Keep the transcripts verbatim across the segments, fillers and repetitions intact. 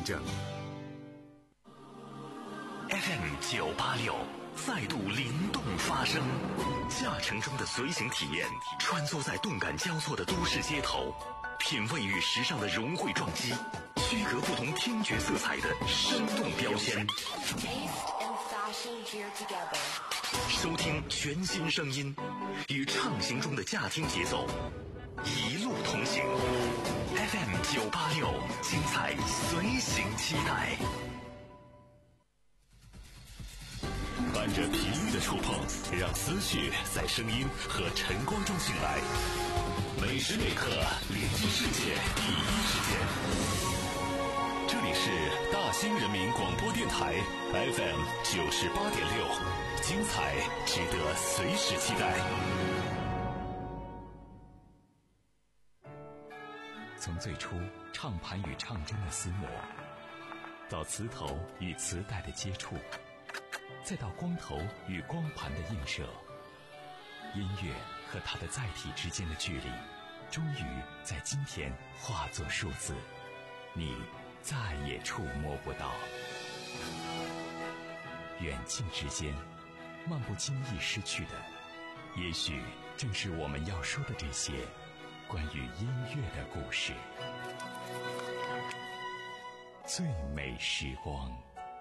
证。 F M 九八六再度灵动发声，驾乘中的随行体验，穿梭在动感交错的都市街头，品味与时尚的融汇撞击，区隔不同听觉色彩的生动标签。收听全新声音，与畅行中的驾听节奏，一路同行。F M 九八六，精彩随行期待。伴着频率的触碰，让思绪在声音和晨光中醒来。每时每刻连接世界第一时间。这里是大兴人民广播电台 F M 九十八点六，精彩值得随时期待。 从最初唱盘与唱针的撕磨，到磁头与磁带的接触，再到光头与光盘的映射，音乐和它的载体之间的距离，终于在今天化作数字，你再也触摸不到。远近之间，漫不经意失去的，也许正是我们要说的这些关于音乐的故事。最美时光。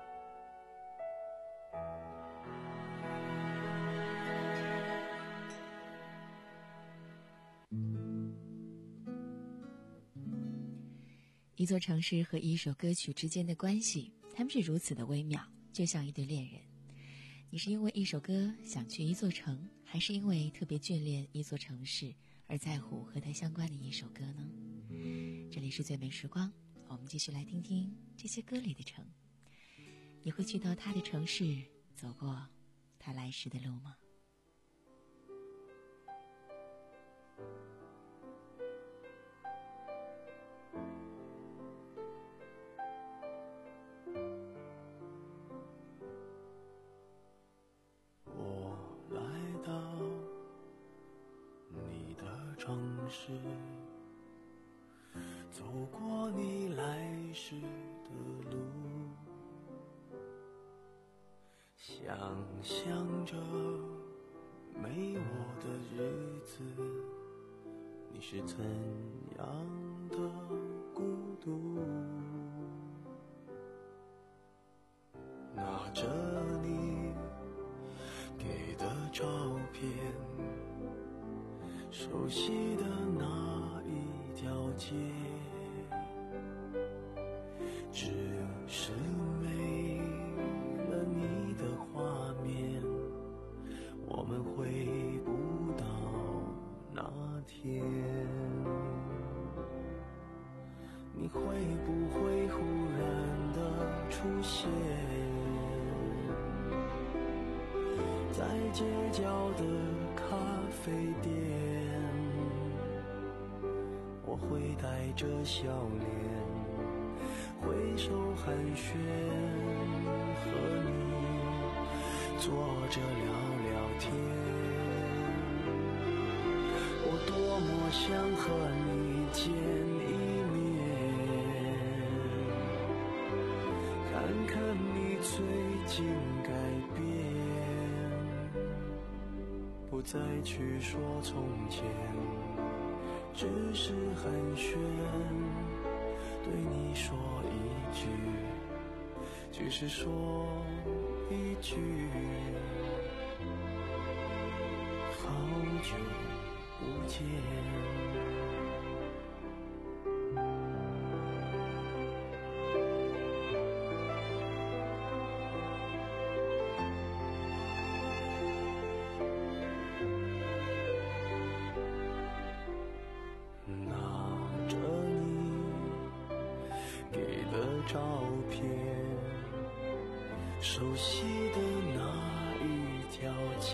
一座城市和一首歌曲之间的关系，他们是如此的微妙，就像一对恋人。你是因为一首歌想去一座城，还是因为特别眷恋一座城市而在乎和它相关的一首歌呢？这里是最美时光，我们继续来听听这些歌里的城。你会去到他的城市，走过他来时的路吗？ 走过你来时的路，想象着没我的日子，你是怎样的孤独。拿着你给的照片，熟悉的那一条街，只是没了你的画面，我们回不到那天。你会不会忽然的出现在街角的咖啡店？我会带着笑脸挥手寒暄，和你坐着聊聊天。我多么想和你见一面，看看你最近改变，不再去说从前，只是寒暄，对你说一句，只是说一句，好久不见。照片，熟悉的那一条街，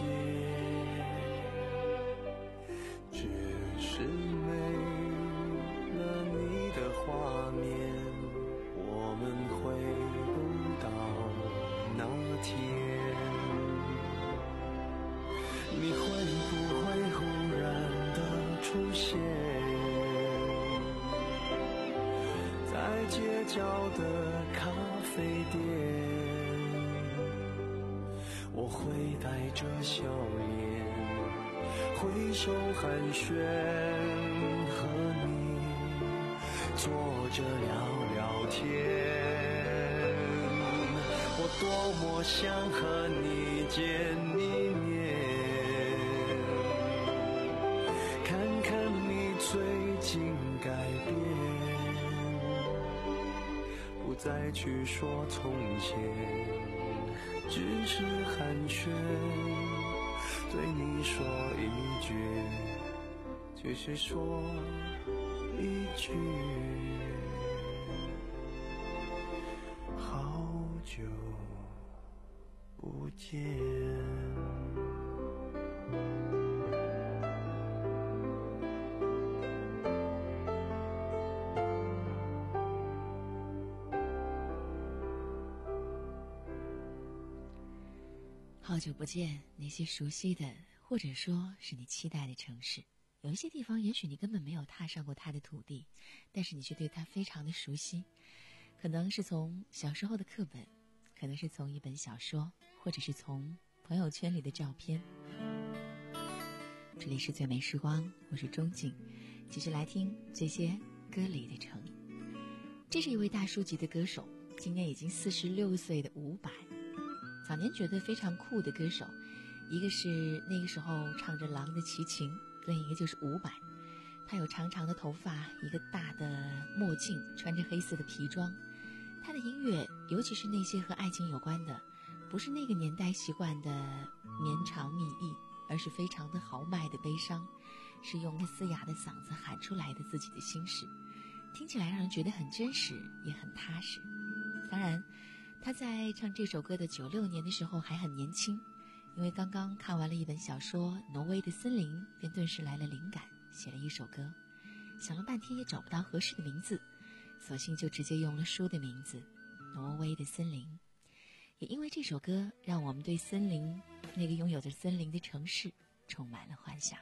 只是没了你的画面，我们回不到那天。你会不会忽然的出现在街角的咖啡店，我会带着笑脸挥手寒暄，和你坐着聊聊天。我多么想和你见一面，看看你最近改变，不再去说从前，只是寒暄，对你说一句，只是说一句，好久不见。 好久不见，那些熟悉的，或者说是你期待的城市。有一些地方也许你根本没有踏上过它的土地，但是你却对它非常的熟悉，可能是从小时候的课本，可能是从一本小说，或者是从朋友圈里的照片。这里是最美时光，我是钟景，继续来听这些歌里的城。这是一位大叔级的歌手，今年已经四十六岁的伍佰。早年觉得非常酷的歌手，一个是那个时候唱着《狼的齐秦》，另一个就是伍佰。他有长长的头发，一个大的墨镜，穿着黑色的皮装。他的音乐，尤其是那些和爱情有关的，不是那个年代习惯的绵长密意，而是非常的豪迈的悲伤，是用他嘶哑的嗓子喊出来的自己的心事，听起来让人觉得很真实，也很踏实。当然他在唱这首歌的九六年的时候还很年轻，因为刚刚看完了一本小说《挪威的森林》，便顿时来了灵感，写了一首歌。想了半天也找不到合适的名字，索性就直接用了书的名字《挪威的森林》。也因为这首歌，让我们对森林，那个拥有着森林的城市，充满了幻想。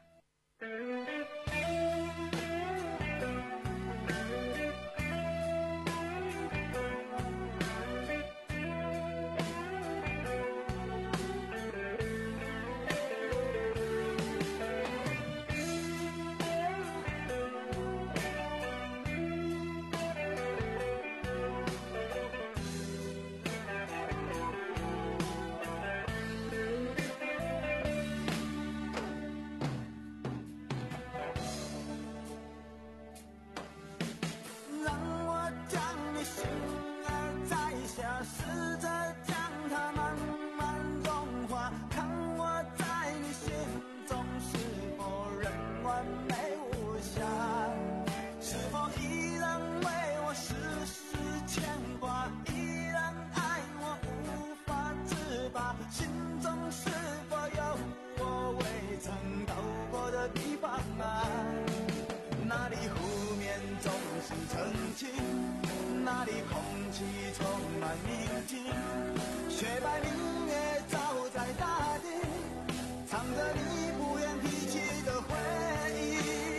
那里湖面总是澄清，那里空气充满宁静，雪白明月照在大地，藏着你不愿提起的回忆。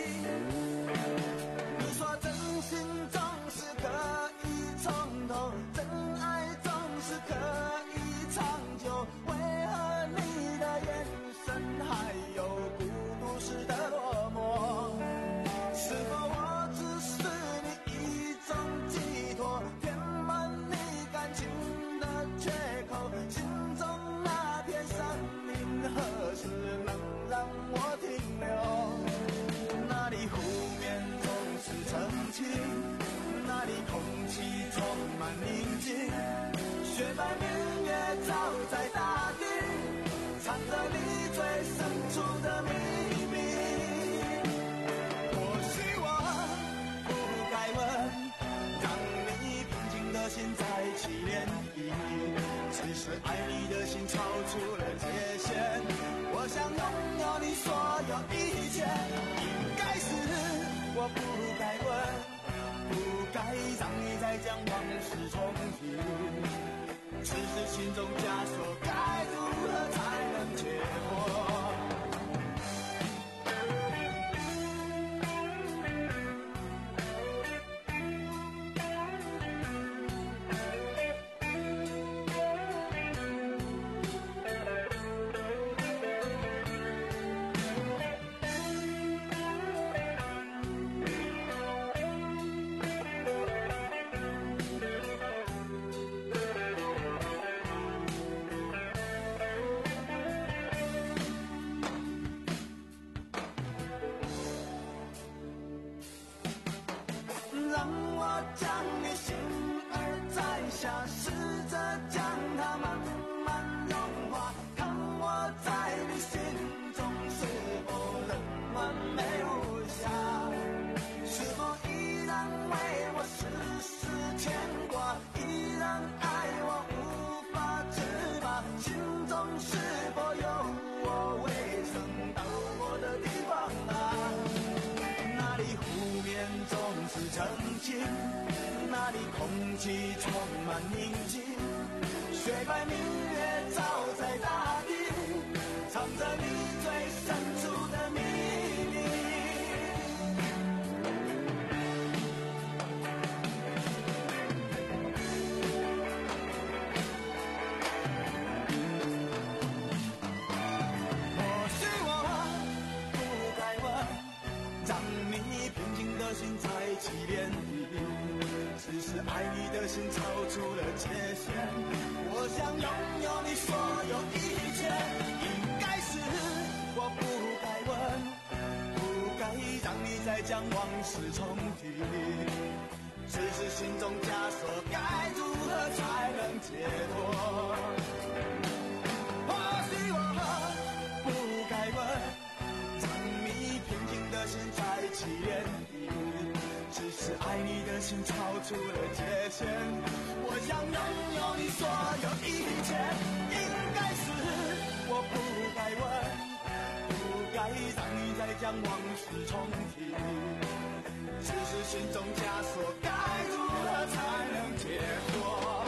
你说真心总是可以从头，真爱总是可以长久，为何你的眼神还有孤独时的落寞？是否我只是你一种寄托，填满你感情的缺口？心中那片森林何时能让我停留？那里湖面总是澄清，那里空气充满宁静，雪白明月照在大地，藏着你最深处的秘密。心在起涟漪，其实爱你的心超出了界限。我想拥有你所有一切，应该是我不该问，不该让你再将往事重提。此时心中枷锁该如何才能解脱？ 静，那里空气充满宁静，雪白明月照在大地，藏着你最深处的秘密。或许我不该问，让你平静的心再起涟漪，只是爱你的心超出了界限。我想拥有你所有一切，应该是我不该问，不该让你再将往事重提，只是心中枷锁该如何才能解脱。或许我不该问，让你平静的心再起涟漪，只是爱你的心超出了界限。我想拥有你所有一切，应该是我不该问，不该让你再将往事重提，只是心中枷锁该如何才能解脱。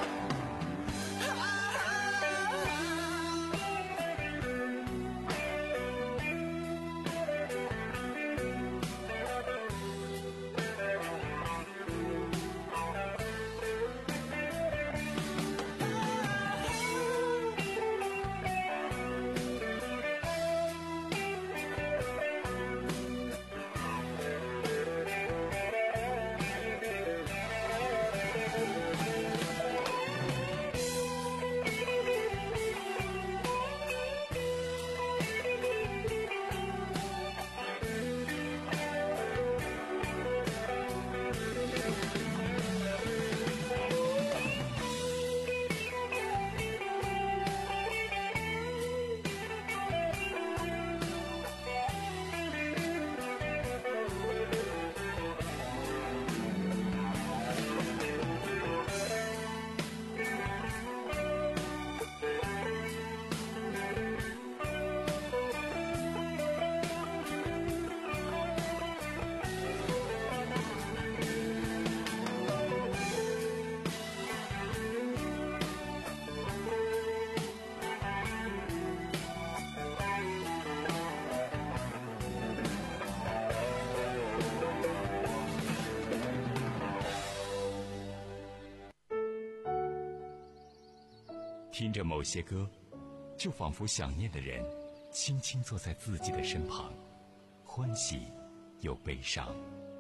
听着某些歌，就仿佛想念的人轻轻坐在自己的身旁，欢喜又悲伤。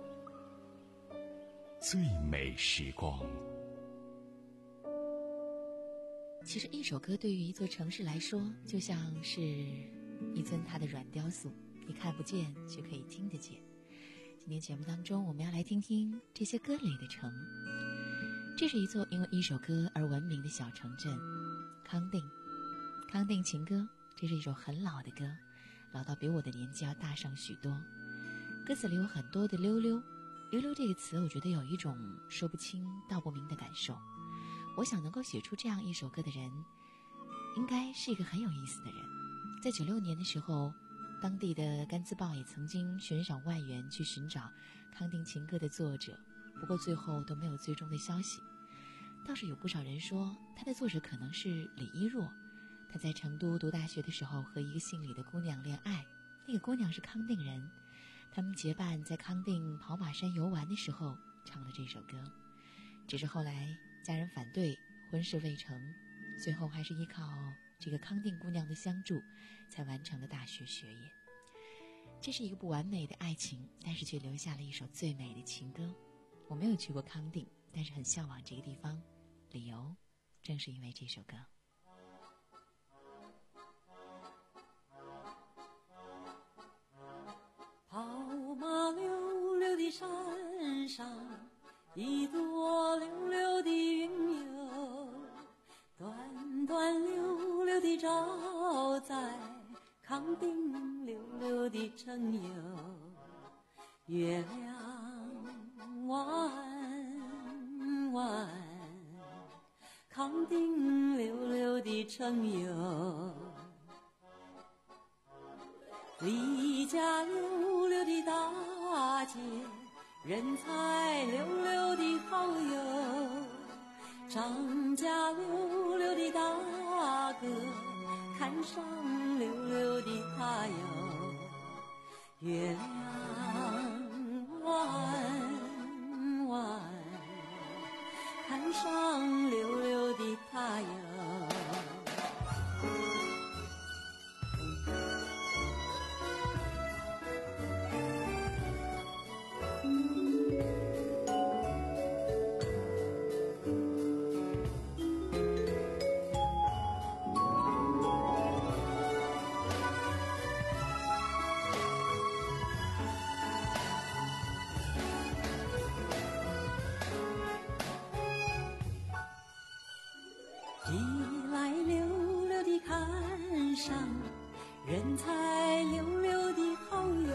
最美时光。 其实一首歌对于一座城市来说，就像是一尊它的软雕塑，你看不见却可以听得见。今天节目当中，我们要来听听这些歌里的城。这是一座因为一首歌而闻名的小城镇康定。康定情歌，这是一首很老的歌，老到比我的年纪要大上许多。歌词里有很多的溜溜，溜溜这个词我觉得有一种说不清道不明的感受。我想能够写出这样一首歌的人，应该是一个很有意思的人。在九六年的时候，当地的甘孜报也曾经悬赏万元去寻找康定情歌的作者，不过最后都没有最终的消息。倒是有不少人说他的作者可能是李一若，他在成都读大学的时候和一个姓李的姑娘恋爱，那个姑娘是康定人，他们结伴在康定跑马山游玩的时候唱了这首歌。只是后来家人反对，婚事未成，最后还是依靠这个康定姑娘的相助才完成了大学学业。这是一个不完美的爱情，但是却留下了一首最美的情歌。我没有去过康定，但是很向往这个地方，理由正是因为这首歌。 跑马溜溜的山上，一朵溜溜的云游，端端溜溜的照在康定溜溜的城游。月亮弯弯，康定溜溜的城游。离家溜溜的大街， 人才溜溜的好友，张家溜溜的大哥，看上溜溜的他哟，月亮弯弯，看上溜溜的他哟。一来溜溜的看上人才溜溜的好友，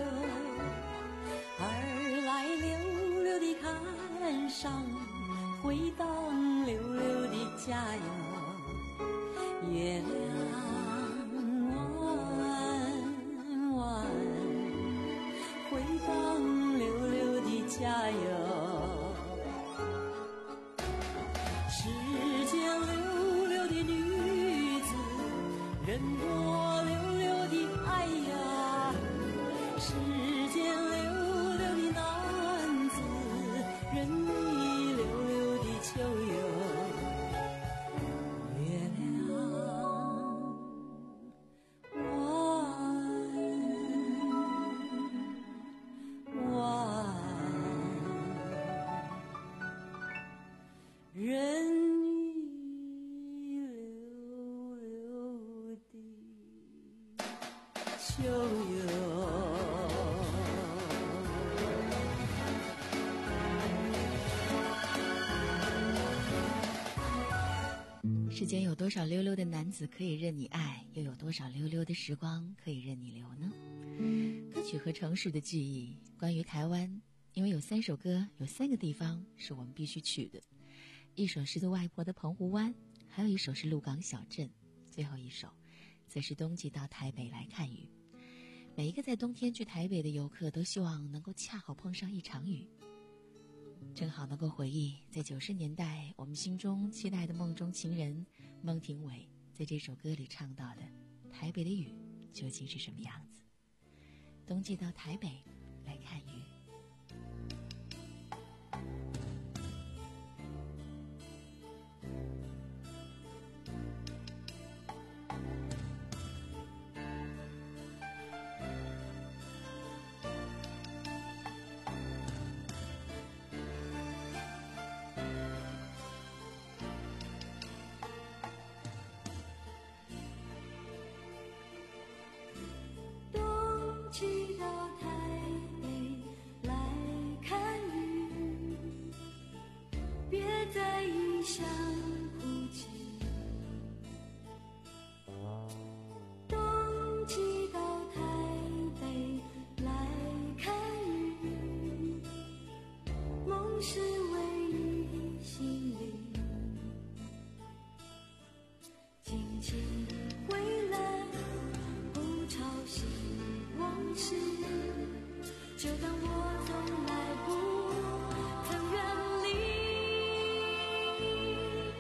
二来溜溜的看上回荡溜溜的家哟，月亮弯弯，回荡溜溜的家哟。世间溜溜的女子，任我溜溜的爱呀；世间溜溜的男子，任你溜溜的秋哟。月亮弯弯，任你溜溜的秋哟。 世间有多少溜溜的男子可以任你爱，又有多少溜溜的时光可以任你留呢？歌曲和城市的记忆，关于台湾，因为有三首歌，有三个地方是我们必须去的。一首是做外婆的澎湖湾，还有一首是鹿港小镇，最后一首则是冬季到台北来看雨。每一个在冬天去台北的游客都希望能够恰好碰上一场雨，正好能够回忆在九十年代我们心中期待的梦中情人孟庭苇在这首歌里唱到的台北的雨究竟是什么样子。冬季到台北来看雨。 去到台北来看雨，别在异乡哭泣。冬季到台北来看雨，梦是唯一心里，轻轻回来，不吵醒往事，就当我从来不曾远离。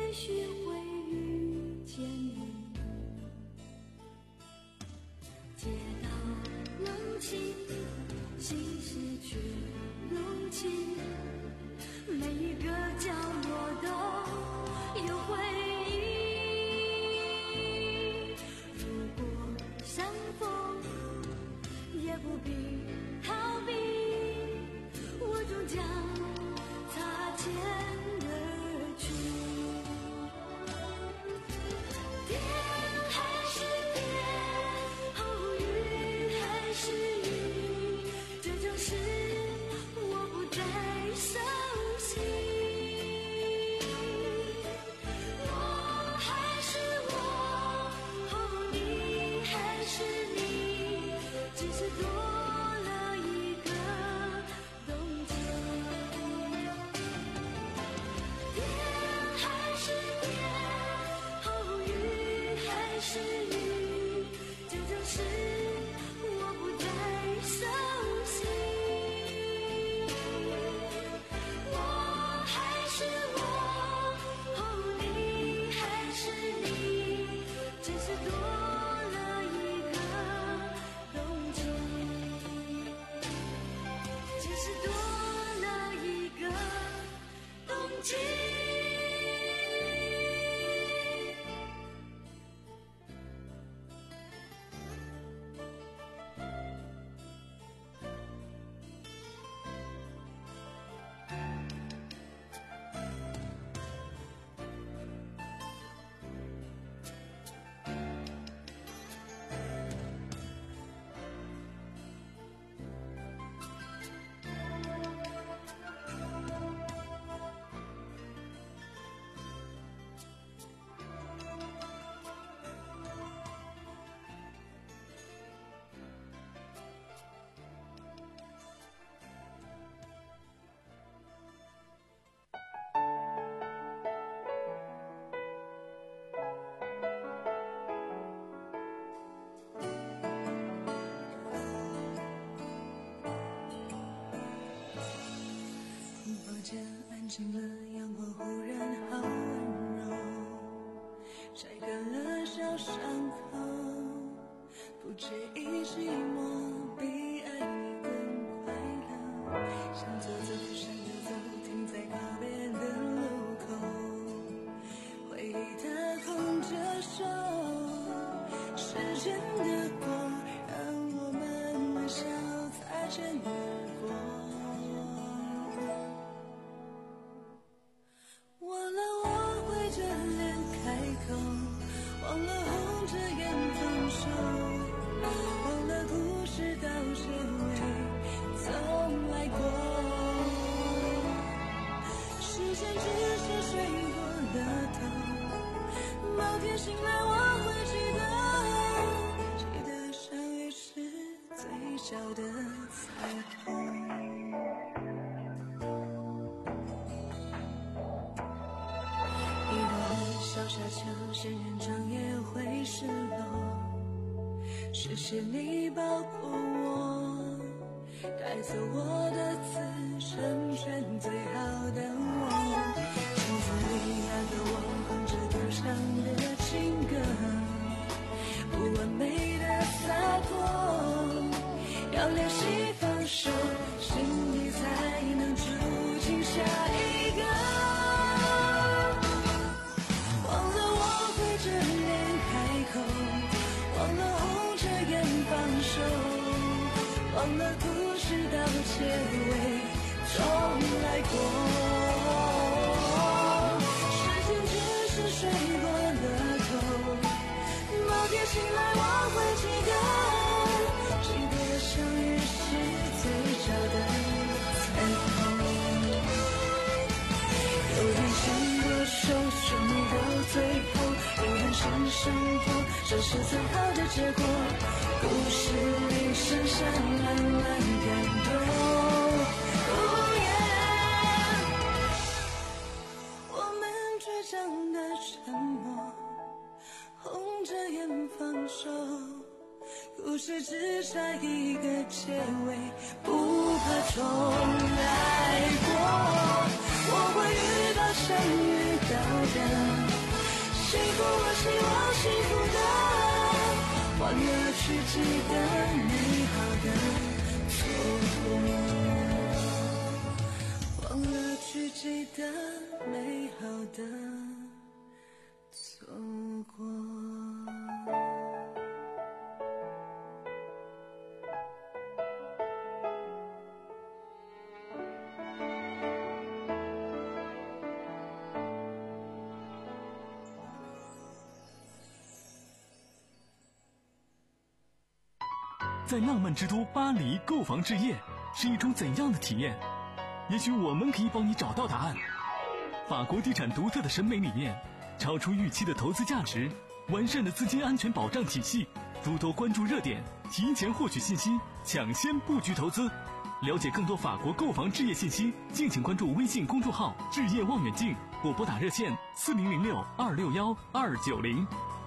也许会遇见你。街道冷清，心事却浓情，每一个角落都有回忆。如果相逢，也不必逃避，我终将擦肩而去。天还是天，哦，雨还是雨，这种事我不再熟悉。我还是我，哦，你还是你，只是多了一个冬季。天还是天，哦，雨还是雨，这种事我不再熟悉。我还是我，哦，你还是你，只是多了一个冬季，只是多了一个冬季。房间安静了，阳光忽然好温柔，晒干了小伤口，不介意寂寞，比爱你更快乐。想走走，想就走，停在告别的路口，回忆它空着手，时间的过，让我们微笑擦肩而过。忘了我会着脸开口，忘了红着眼放手，忘了故事到结尾从来过。时间只是睡过了头，某天醒来我会记得，记得相遇时最小的彩虹。小沙丘，仙人掌也会失落。谢谢你保护我，带走我的刺，成全最好的我。镜子里那个我，哼着歌唱的情歌，不完美的洒脱，要练习放手，心里才能住进下一个。忘了红着眼放手，忘了故事到结尾重来过。时间只是睡过了头，某天醒来我会记得，记得相遇时最小的彩虹。有人牵过手，顺利到最后，有人是生活，这是最好的结果。故事里剩下满满感动。哦耶，我们倔强的沉默，红着眼放手，故事只差一个结尾，不怕重来过。我会遇到相遇道的，谁不希望幸福的，忘了去记得美好的错过，忘了去记得美好的错过。 在浪漫之都巴黎购房置业是一种怎样的体验？也许我们可以帮你找到答案。法国地产独特的审美理念，超出预期的投资价值，完善的资金安全保障体系，多多关注热点，提前获取信息，抢先布局投资。了解更多法国购房置业信息，敬请关注微信公众号置业望远镜，或拨打热线四零零六二六幺二九零。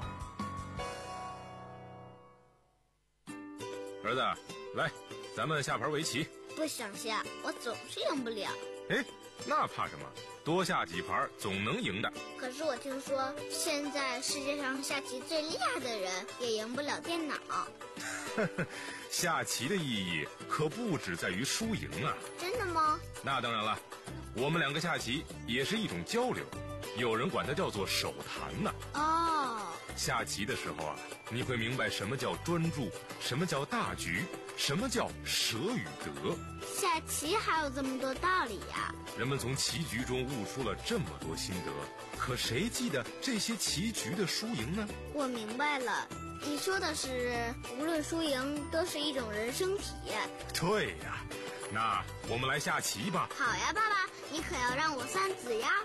儿子，来，咱们下盘围棋。 不想下，我总是赢不了。 哎，那怕什么？多下几盘总能赢的。 可是我听说，现在世界上下棋最厉害的人也赢不了电脑。 下棋的意义可不只在于输赢啊！ 真的吗？ 那当然了，我们两个下棋也是一种交流，有人管它叫做手谈呢。 哦。 下棋的时候啊，你会明白什么叫专注，什么叫大局，什么叫舍与得。 下棋还有这么多道理呀！ 人们从棋局中悟出了这么多心得，可谁记得这些棋局的输赢呢？ 我明白了，你说的是无论输赢都是一种人生体验。 对呀，那我们来下棋吧。 好呀，爸爸，你可要让我算子呀。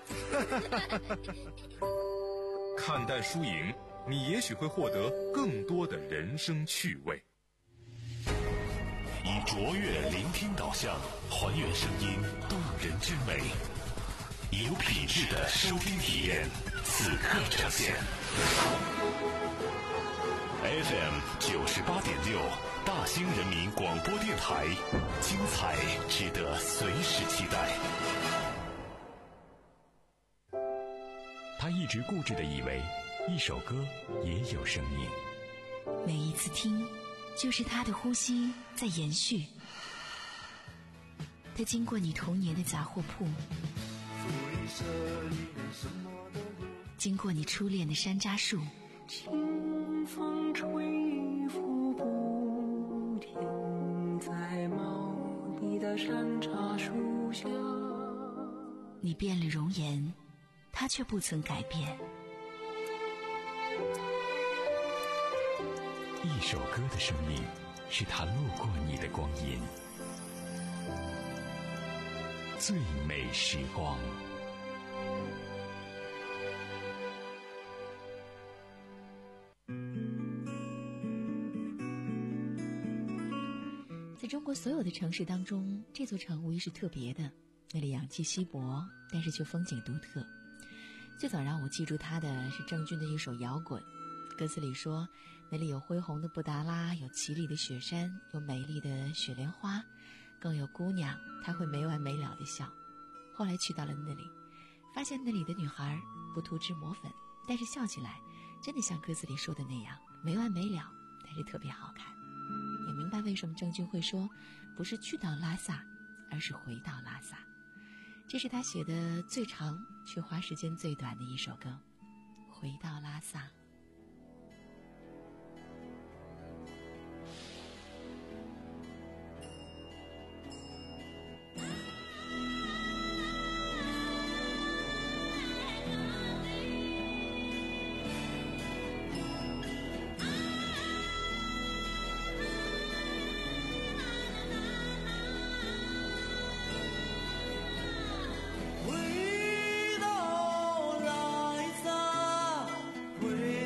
看淡输赢，你也许会获得更多的人生趣味。 以卓越聆听导向，还原声音动人之美，以有品质的收听体验，此刻呈现。F M 九十八点六，大兴人民广播电台，精彩值得随时期待。 他一直固执地以为一首歌也有生命， 每一次听就是他的呼吸在延续。他经过你童年的杂货铺，经过你初恋的山楂树， 清风吹拂不停，在茂密的山楂树下。 你变了容颜，他却不曾改变。 一首歌的生命是他路过你的光阴，最美时光。 在中国所有的城市当中，这座城无疑是特别的，那里氧气稀薄，但是却风景独特。最早让我记住它的是郑钧的一首《摇滚》，歌词里说那里有恢宏的布达拉，有绮丽的雪山，有美丽的雪莲花，更有姑娘，她会没完没了地笑。后来去到了那里，发现那里的女孩不涂脂抹粉，但是笑起来真的像歌词里说的那样没完没了，但是特别好看。也明白为什么郑钧会说不是去到拉萨，而是回到拉萨。这是他写的最长却花时间最短的一首歌，回到拉萨。 回到拉萨，回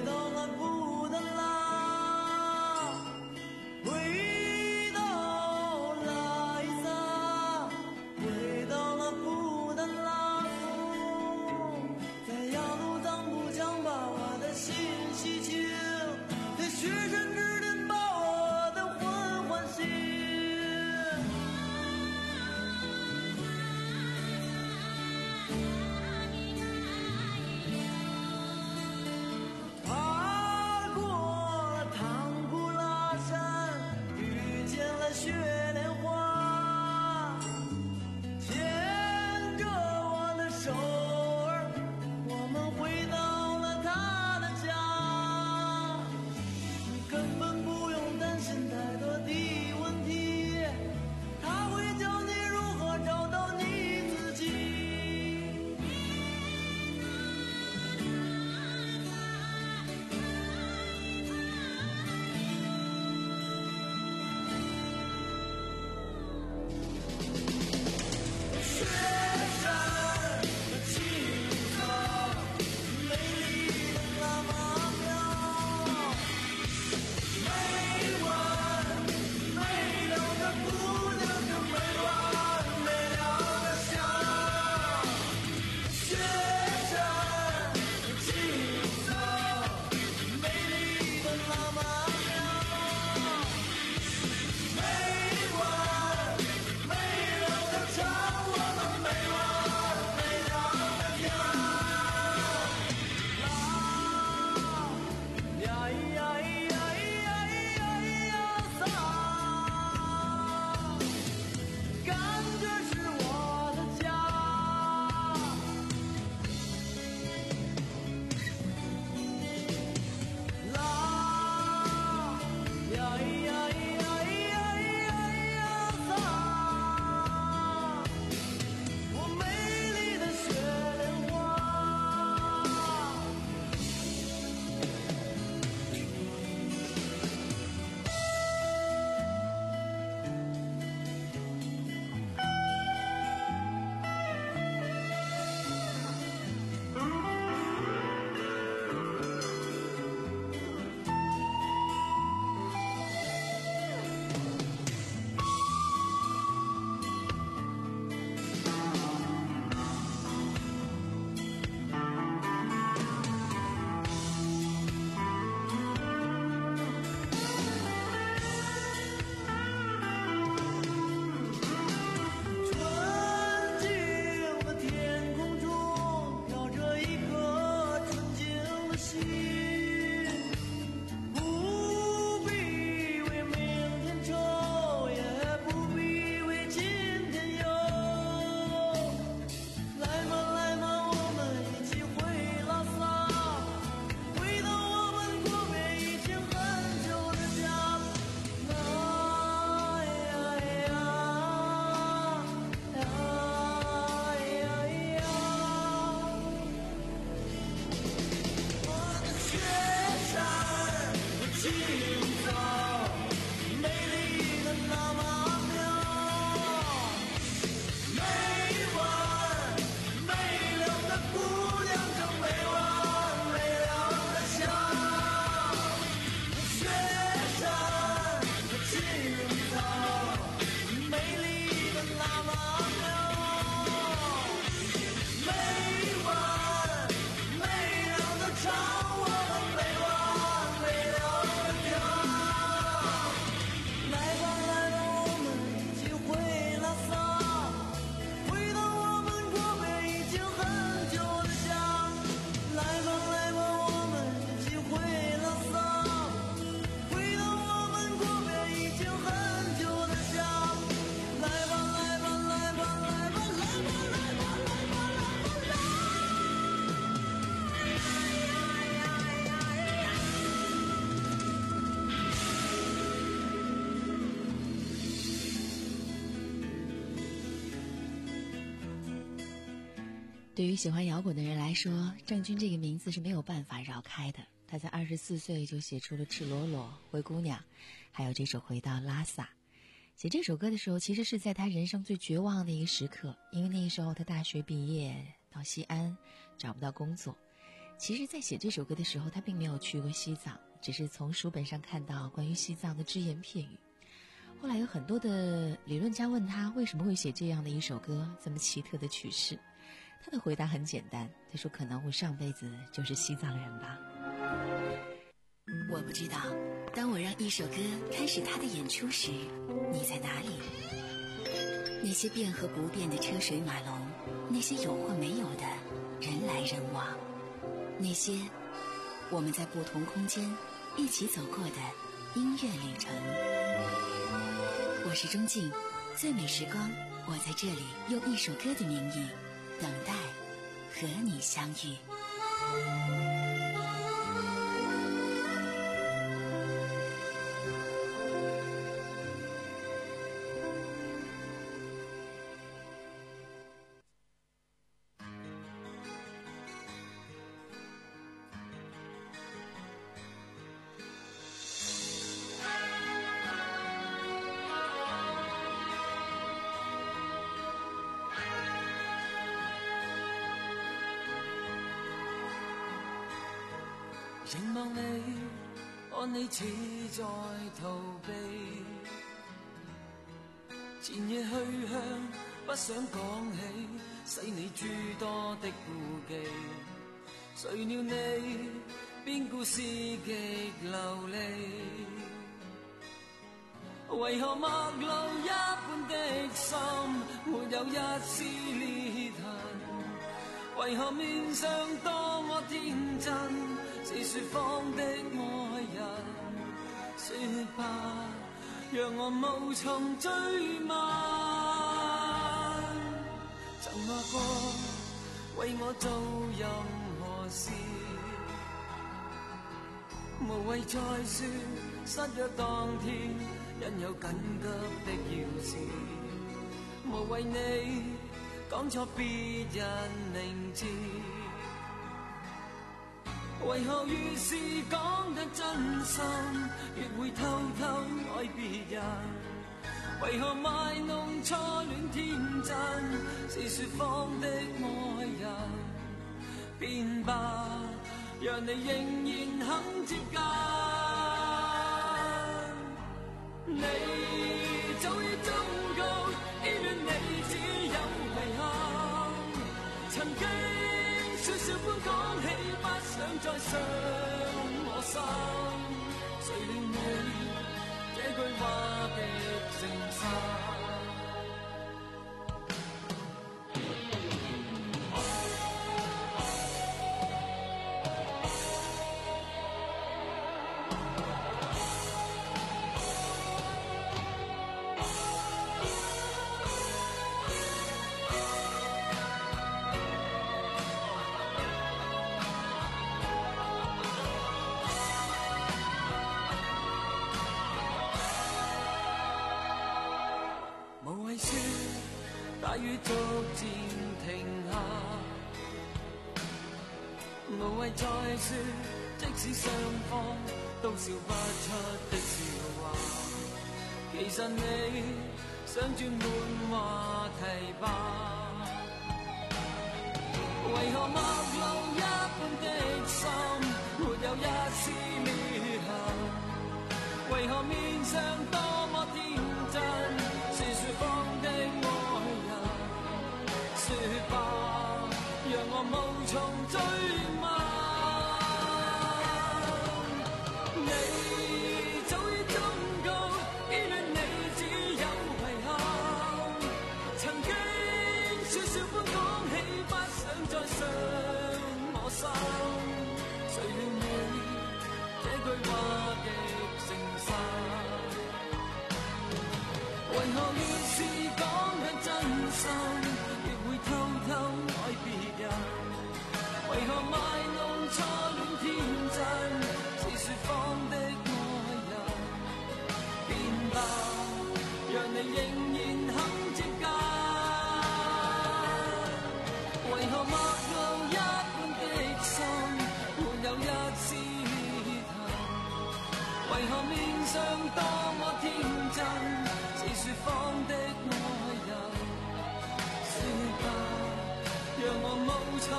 对于喜欢摇滚的人来说，郑钧这个名字是没有办法绕开的。他在二十四岁就写出了《赤裸裸》、《灰姑娘》，还有这首《回到拉萨》。写这首歌的时候，其实是在他人生最绝望的一个时刻，因为那时候他大学毕业到西安，找不到工作。其实在写这首歌的时候，他并没有去过西藏，只是从书本上看到关于西藏的只言片语。后来有很多的理论家问他为什么会写这样的一首歌，这么奇特的曲式。他的回答很简单，他说可能我上辈子就是西藏人吧。 我不知道，当我让一首歌开始它的演出时，你在哪里？那些变和不变的车水马龙，那些有或没有的人来人往，那些我们在不同空间一起走过的音乐旅程。我是钟静，最美时光，我在这里用一首歌的名义等待和你相遇。 凝望你，看你似在逃避，前夜去向，不想講起，使你諸多的顧忌。誰料你，邊故事極流離？為何陌路一般的心，沒有一絲裂痕？為何面上多麼天真？是說謊的愛人，說吧，讓我無從追問。曾話過為我做任何事，無謂再說失約當天，因有緊急的要事，無謂你講錯別人名字。為何越是講得真心，越會偷偷愛別人？為何賣弄初戀天真，是說謊的愛人？變吧，讓你仍然肯接近。你早已忠告，依戀你只有遺憾。曾經笑笑般講起，不想再傷我心。誰料你這句話極誠實。大雨逐漸停下，無謂再說，即使雙方都笑不出的笑話。其實你想轉換話題吧？為何陌路一般的心，沒有一絲裂痕？為何面上多麼天真，是說謊的愛人？說吧，讓我無從追問。你早已忠告，依戀你只有遺憾。曾經笑笑般講起，不想再傷我心。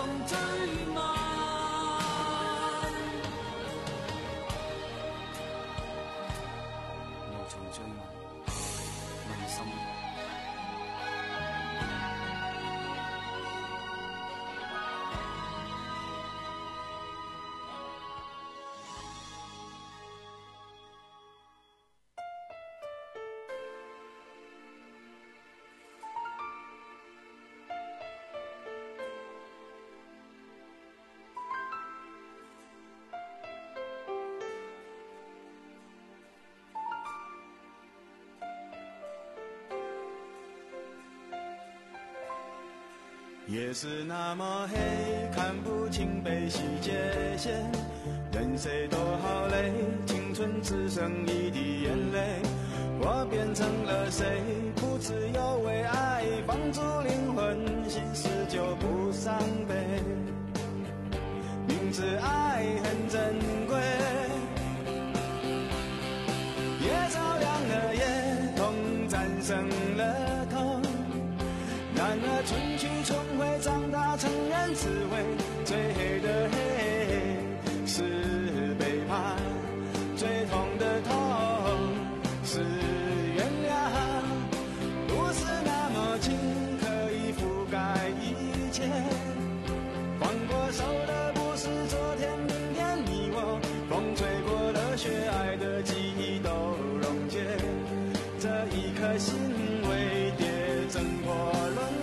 種最慢。 無從追問內心。 夜是那么黑，看不清悲喜界限，任谁都好累，青春只剩一滴眼泪。我变成了谁？不自由为爱放逐灵魂，心事就不伤悲。明知爱很珍贵，也照亮了夜，痛战胜了痛。然而春去春回，长大成人只为最黑的黑是背叛，最痛的痛是原谅，不是那么轻可以覆盖一切，放过手的不是昨天明天，你我风吹过的雪，爱的记忆都溶解，这一颗心为蝶挣脱轮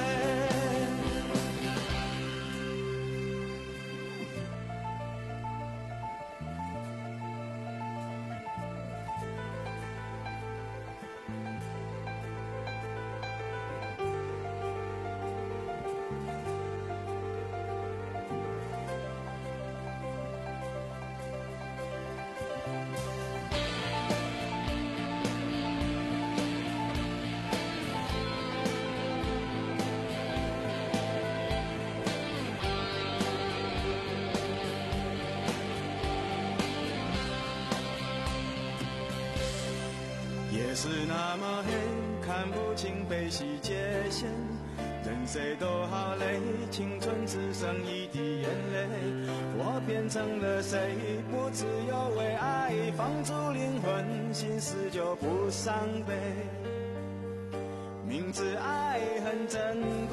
夜是那么黑，看不清悲喜界限，任谁都好累，青春只剩一滴眼泪。我变成了谁？不自由为爱放逐灵魂，心事就不伤悲。明知爱很珍贵，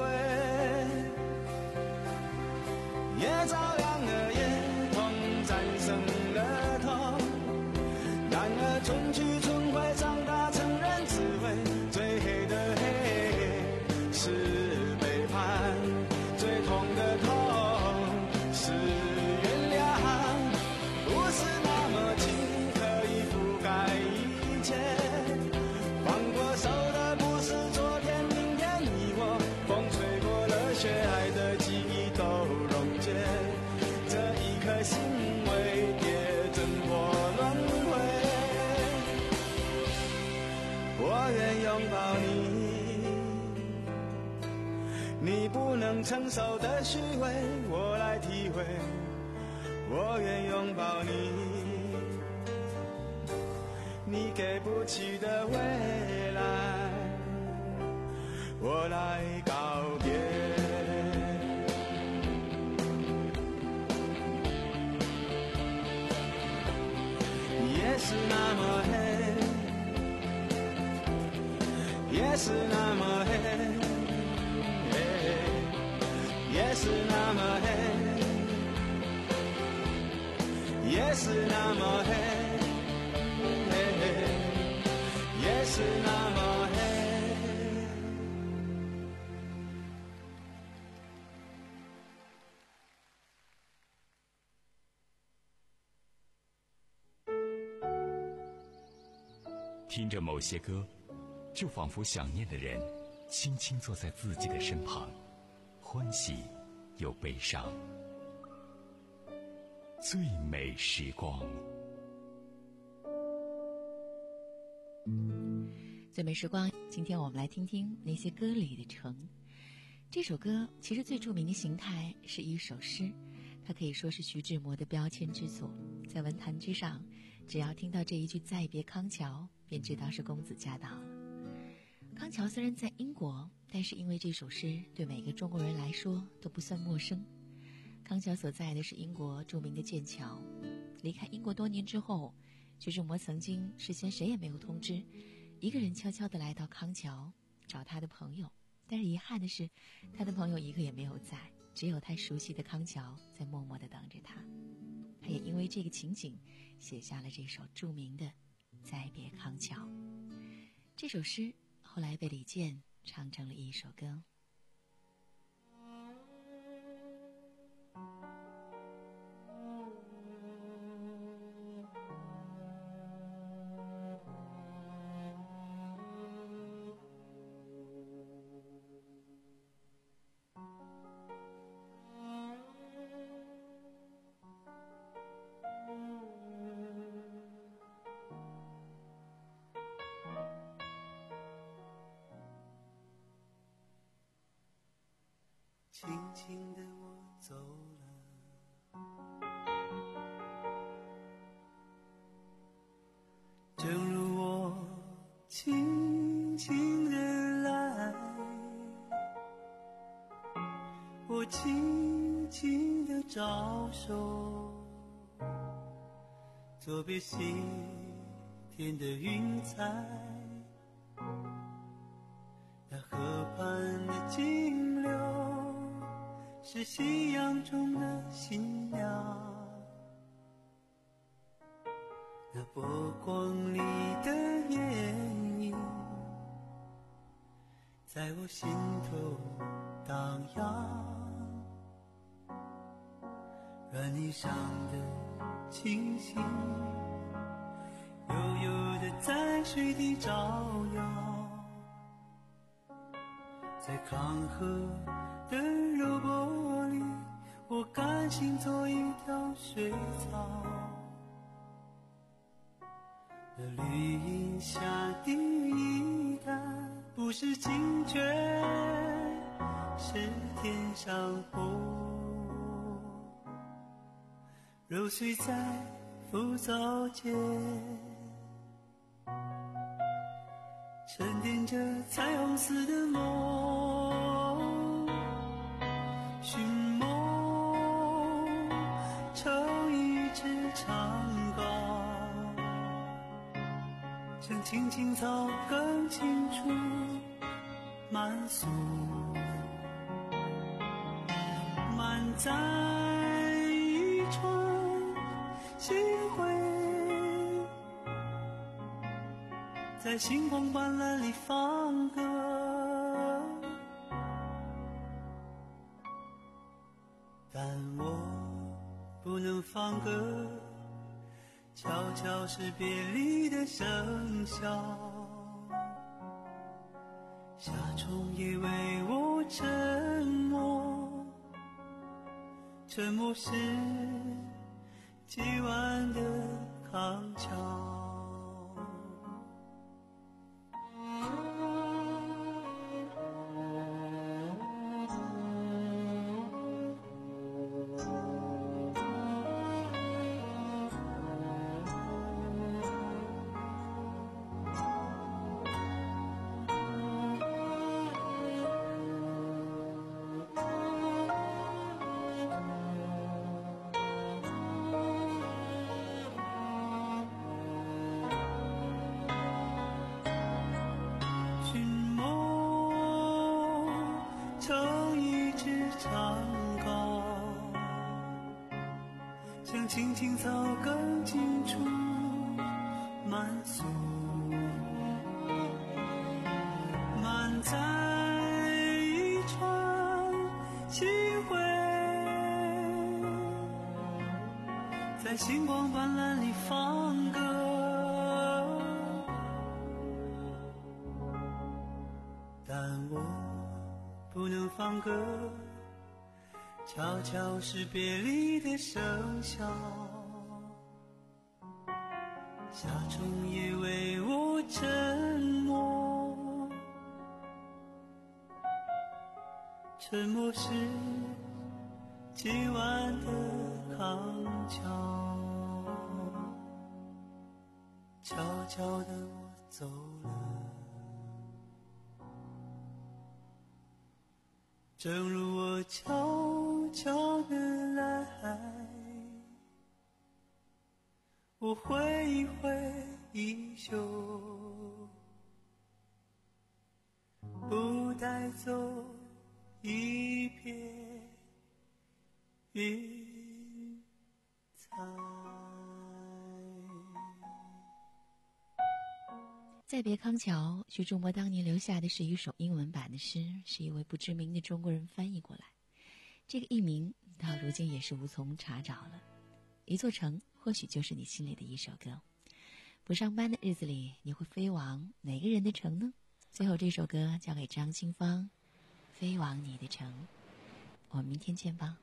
也照亮了夜，痛战胜了痛。然而春去春回，长大成人只为最黑的黑是背叛，最痛的痛是原谅，不是那么轻可以覆盖一切，放过手的不是昨天明天，你我风吹过了雪，爱的记忆都溶解，这一颗心为蝶挣脱轮回。我愿拥抱你，你不能承受的虚伪，我来体会。我愿拥抱你，你给不起的未来，我来告别。夜是那么黑，夜是那么黑，夜是那么黑，夜是那么黑，夜是那么黑。 听着某些歌，就仿佛想念的人轻轻坐在自己的身旁，欢喜又悲伤。最美时光， 最美时光，今天我们来听听那些歌里的城。这首歌其实最著名的形态是一首诗，它可以说是徐志摩的标签之作。在文坛之上，只要听到这一句再别康桥，便知道是公子驾到了。康桥虽然在英国，但是因为这首诗对每个中国人来说都不算陌生。 康桥所在的是英国著名的剑桥。离开英国多年之后，徐志摩曾经事先谁也没有通知，一个人悄悄地来到康桥找他的朋友。但是遗憾的是，他的朋友一个也没有在，只有他熟悉的康桥在默默地等着他。他也因为这个情景写下了这首著名的《再别康桥》。这首诗后来被李健唱成了一首歌。 轻轻地我走了，正如我轻轻地来，我轻轻地招手，作别西天的云彩，那河畔的金柳是夕阳中的新娘，那波光里的艳影在我心头荡漾，软泥上的清醒悠悠地在水底照耀，在康河的柔波里，我甘心做一条水草，那绿荫下的一潭不是清泉，是天上虹，揉碎在浮藻间，沉淀着彩虹似的梦，寻梦成一支长篙，趁青青草更青处满诉，满载一船星辉，在星光斑斓里放歌，但我不能放歌，悄悄是别离的笙箫，夏虫也为我沉默，沉默是今晚的康桥。青青草更青处满诉，满载一船星辉，在星光斑斓里放歌，但我不能放歌，悄悄是别离的笙箫，夏虫也为我沉默，沉默是今晚的康桥，悄悄地我走了，正如我悄找得来，我挥一挥衣袖，不带走一片云彩。 再别康桥，徐志摩当年留下的是一首英文版的诗，是一位不知名的中国人翻译过来。这个译名到如今也是无从查找了。一座城或许就是你心里的一首歌。不上班的日子里，你会飞往哪个人的城呢？最后这首歌交给张清芳，飞往你的城。我们明天见吧。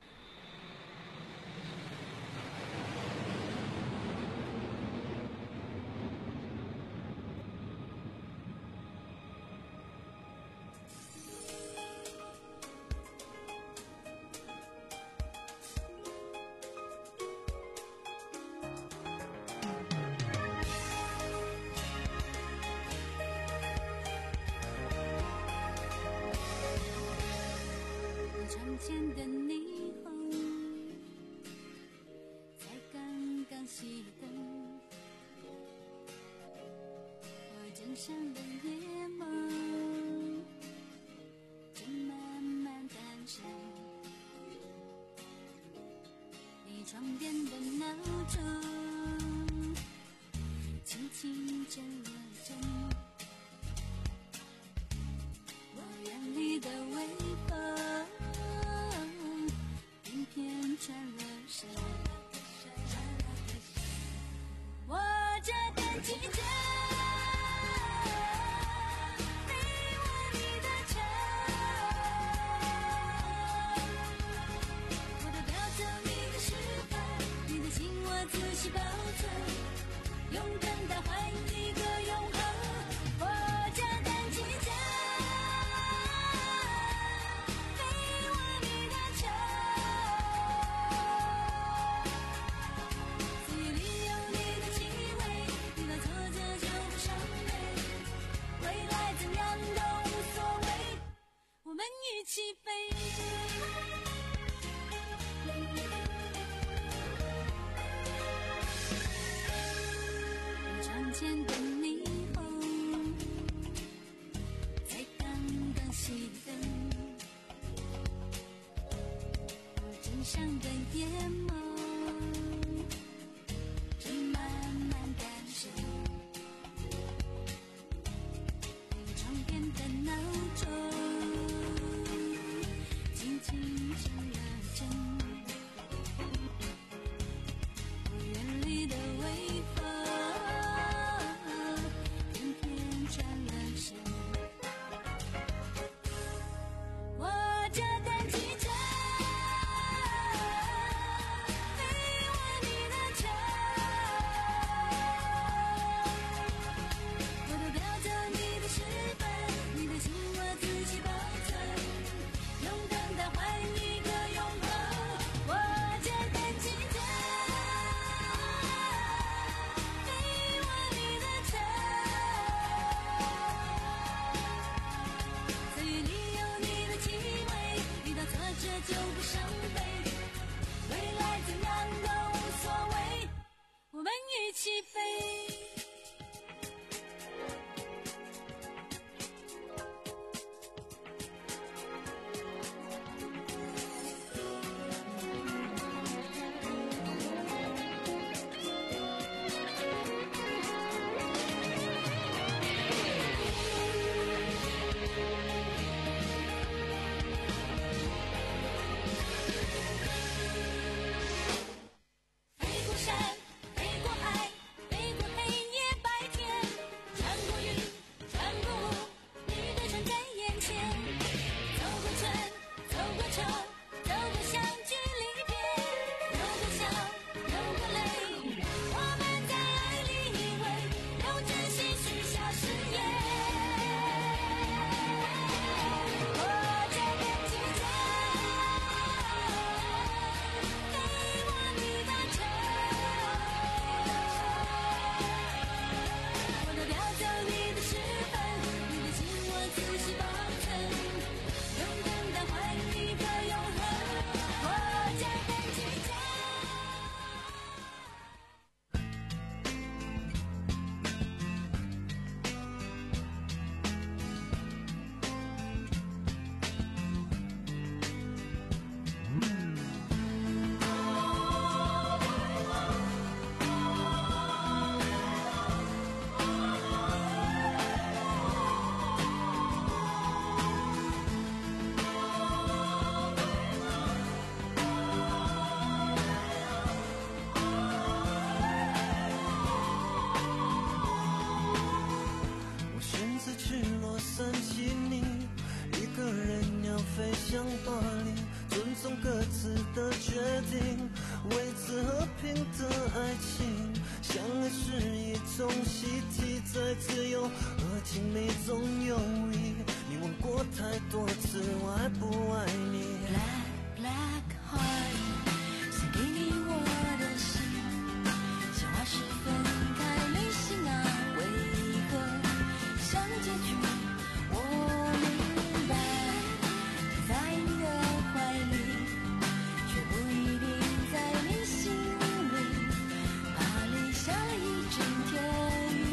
窗前的霓虹才刚刚熄灯，我枕上的夜梦正慢慢诞生，你床边的闹钟轻轻震了震，我眼里的微风偏转了身，我这单骑着飞往你的城，我都叼走你的时分，你的心我仔细保存，用等待换一个永恒。我这单骑着飞往你的城，一起飞。窗前的霓虹相爱是一种习题，在自由和亲密中游移。你问过太多次我爱不爱你。 Black black heart， 送给你我的心，鲜花是分开旅行啊，为何像结局？我明白，在你的怀里，却不一定在你心里，怕里下了一整天雨。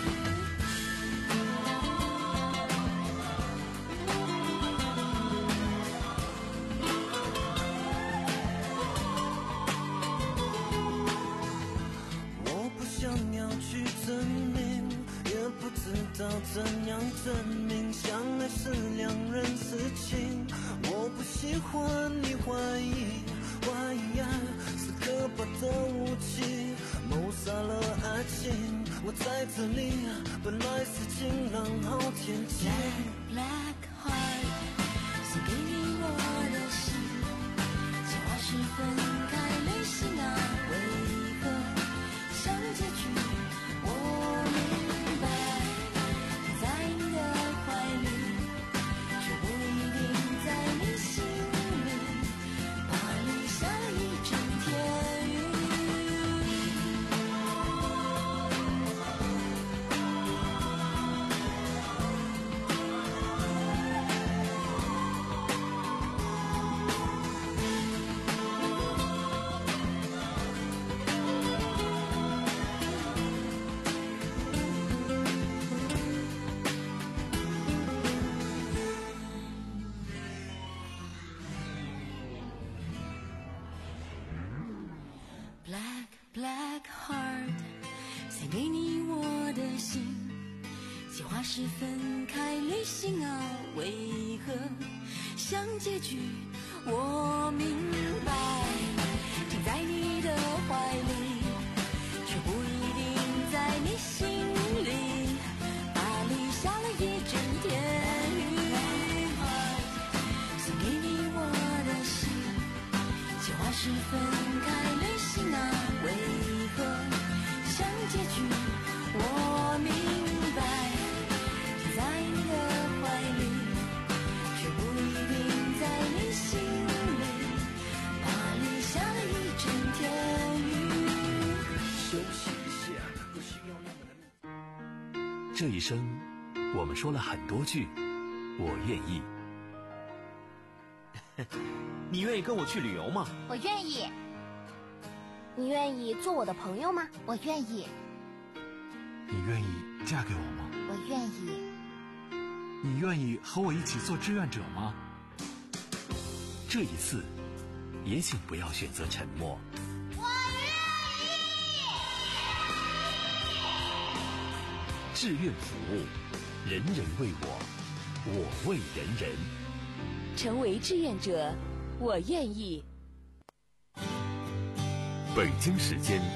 我不想要去证明，也不知道怎样证明，相爱是两人事情。我不喜欢你怀疑，怀疑爱是可怕的武器，谋杀了爱情。我在这里，本来是晴朗好天气。 Black heart， 送给你我的心，鲜花是分开旅行啊，为何像结局？我明白，在你的怀里，却不一定在你心里，怕里下了一整天雨。Black black heart， 送给你我的心，计划是分开旅行啊，为何像结局？我明白，停在你的怀里，却不一定在你心里，怕里下了一整天雨。送给你我的心，计划是分开旅行啊，为何像结局？我明白，停在你的怀里，却不一定在你心里，怕里下了一整天雨。 休息一下，不需要那么难。 这一生，我们说了很多句“我愿意”。 你愿意跟我去旅游吗？ 我愿意。你愿意做我的朋友吗？我愿意。 你愿意嫁给我吗？ 我愿意。 你愿意和我一起做志愿者吗？ 这一次，也请不要选择沉默。 我愿意。 志愿服务，人人为我，我为人人。 成为志愿者，我愿意。 北京时间